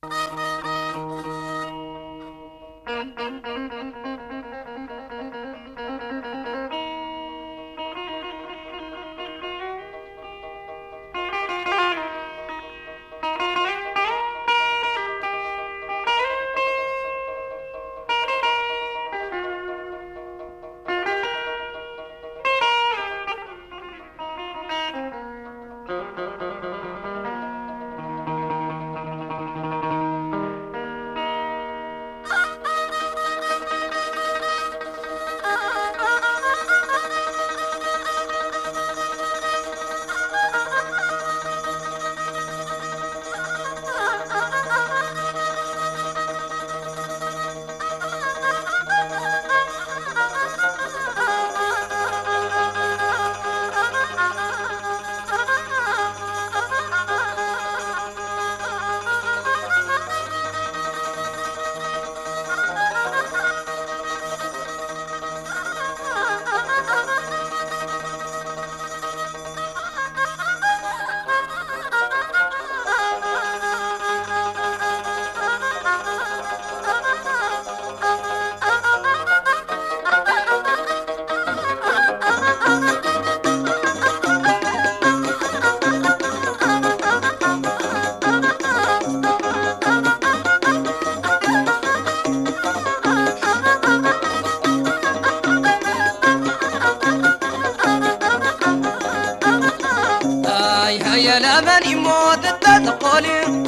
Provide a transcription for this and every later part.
يا لمن يموت تقولي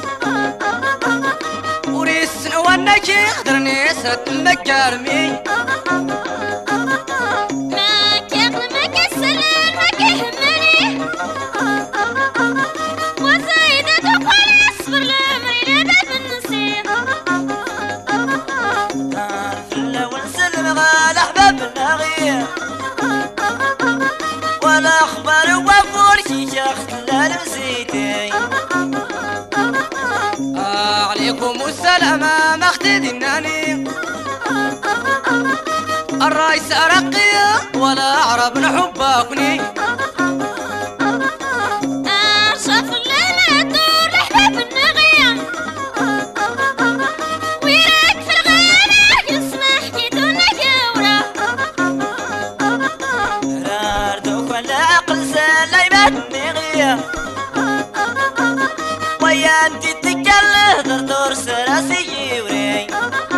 وريس وانك يقدرني ست مكرمي ولا أخبار وفور شي شخص لا لمسيتي عليكم السلام مختدناني الرئيس أرقي ولا عرب نحبكني شاف الليلة دور لحباب النغية ويراك في الغابة يسمح كيدون جورة رار دوك ولا عقل سلايمات النغية ويا انتي تكله دردور سراسي وري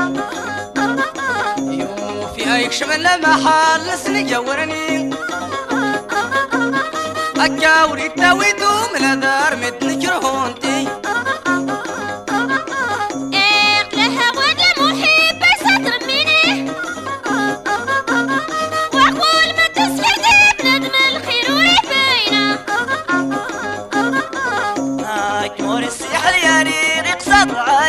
يوفي هيكش من المحل نسنجورني أكاوري تاويدو من الدار متنجرهونتي